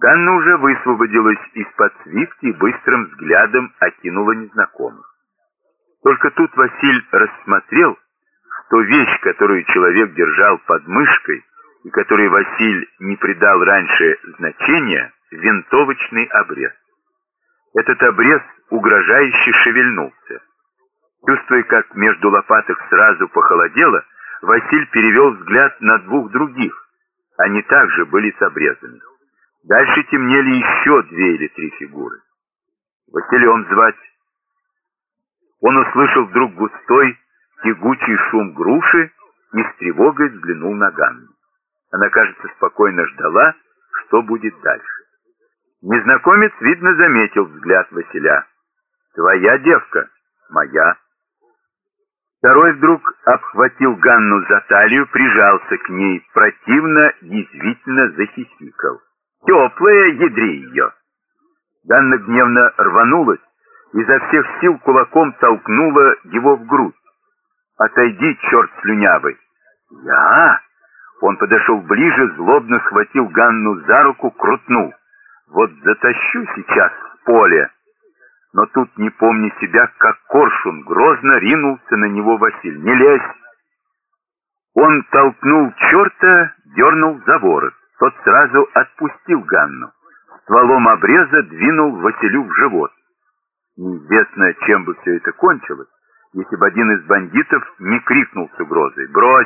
Ганна уже высвободилась из-под свитки и быстрым взглядом окинула незнакомых. Только тут Василь рассмотрел, что вещь, которую человек держал под мышкой и которой Василь не придал раньше значения, винтовочный обрез. Этот обрез угрожающе шевельнулся. Чувствуя, как между лопаток сразу похолодело, Василь перевел взгляд на двух других. Они также были с обрезами. Дальше темнели еще 2 или 3 фигуры. Василем звать. Он услышал вдруг густой, тягучий шум груши и с тревогой взглянул на Ганну. Она, кажется, спокойно ждала, что будет дальше. Незнакомец, видно, заметил взгляд Василя. «Твоя девка?» «Моя». Второй вдруг обхватил Ганну за талию, прижался к ней, противно, язвительно захихикал. «Теплая, ядри ее!» Ганна гневно рванулась, изо всех сил кулаком толкнула его в грудь. «Отойди, черт слюнявый!» «Я?» Он подошел ближе, злобно схватил Ганну за руку, крутнул. «Вот затащу сейчас в поле!» Но тут, не помня себя, как коршун, грозно ринулся на него Василь. «Не лезь!» Он толкнул черта, дернул за ворот. Тот сразу отпустил Ганну. Стволом обреза двинул Василю в живот. Неизвестно, чем бы все это кончилось, если бы один из бандитов не крикнул с угрозой: «Брось!»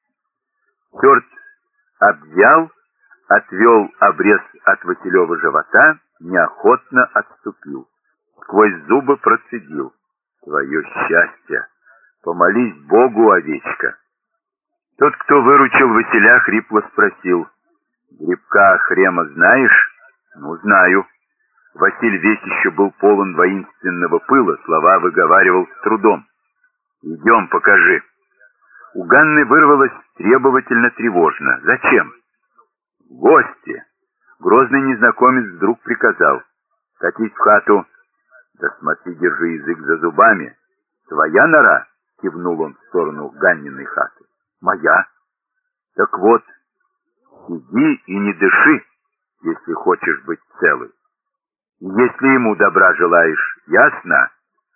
Черт обвял, отвел обрез от Василева живота, неохотно отступил. Сквозь зубы процедил: «Твое счастье! Помолись Богу, овечка!» Тот, кто выручил Василя, хрипло спросил: «Грибка Хрема знаешь?» «Ну, знаю». Василь весь еще был полон воинственного пыла, слова выговаривал с трудом. «Идем, покажи». У Ганны вырвалось требовательно-тревожно. «Зачем?» «В гости». Грозный незнакомец вдруг приказал: «Катись в хату». «Да смотри, держи язык за зубами». «Твоя нора?» — кивнул он в сторону Ганниной хаты. «Моя». «Так вот, сиди и не дыши, если хочешь быть целый. И если ему добра желаешь, ясно?»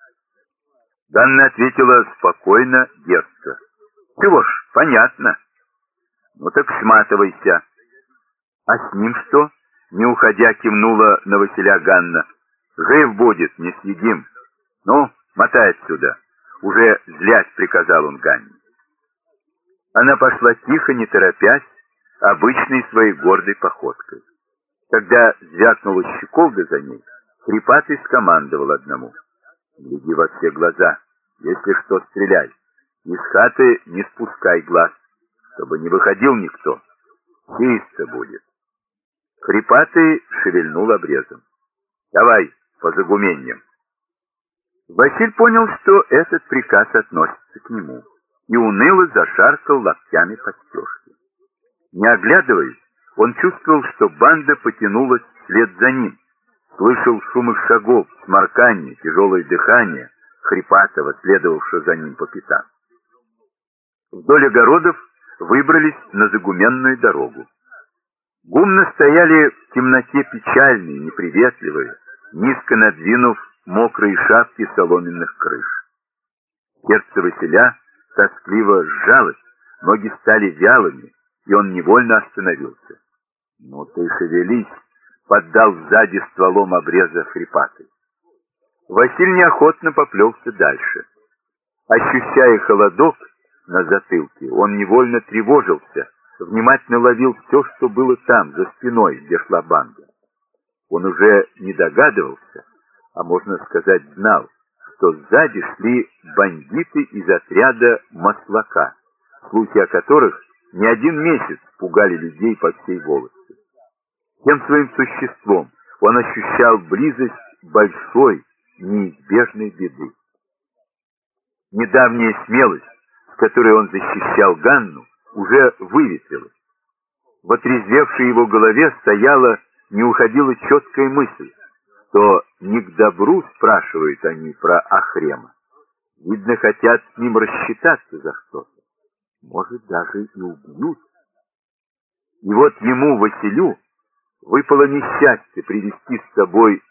Ганна ответила спокойно, дерзко: «Чего ж, понятно». «Ну так сматывайся». «А с ним что?» — не уходя кивнула на Василя Ганна. «Жив будет, не съедим. Ну, мотай отсюда». Уже злясь приказал он Ганне. Она пошла тихо, не торопясь, обычной своей гордой походкой. Когда звякнула щеколда за ней, Хрипатый скомандовал одному: «Гляди во все глаза, если что, стреляй. Из хаты не спускай глаз, чтобы не выходил никто. Чисто будет». Хрипатый шевельнул обрезом. «Давай, по загумениям». Василь понял, что этот приказ относится к нему, и уныло зашаркал локтями по стежке. Не оглядываясь, он чувствовал, что банда потянулась вслед за ним, слышал шум их шагов, сморканье, тяжелое дыхание Хрипатого, следовавшего за ним по пятам. Вдоль огородов выбрались на загуменную дорогу. Гумно стояли в темноте печальные, неприветливые, низко надвинув мокрые шапки соломенных крыш. Сердце Василя тоскливо сжалось, ноги стали вялыми, и он невольно остановился. «Ну ты шевелись!» — поддал сзади стволом обреза Хрипатый. Василь неохотно поплелся дальше. Ощущая холодок на затылке, он невольно тревожился, внимательно ловил все, что было там, за спиной, где шла банда. Он уже не догадывался, а можно сказать знал, что сзади шли бандиты из отряда Маслака, слухи о которых не один месяц пугали людей по всей Волости. Тем своим существом он ощущал близость большой, неизбежной беды. Недавняя смелость, с которой он защищал Ганну, уже выветрилась. В отрезвевшей его голове стояла, не уходила четкая мысль, что не к добру спрашивают они про Ахрема. Видно, хотят с ним рассчитаться за что-то. Может, даже и убьют. И вот ему, Василю, выпало несчастье привести с собой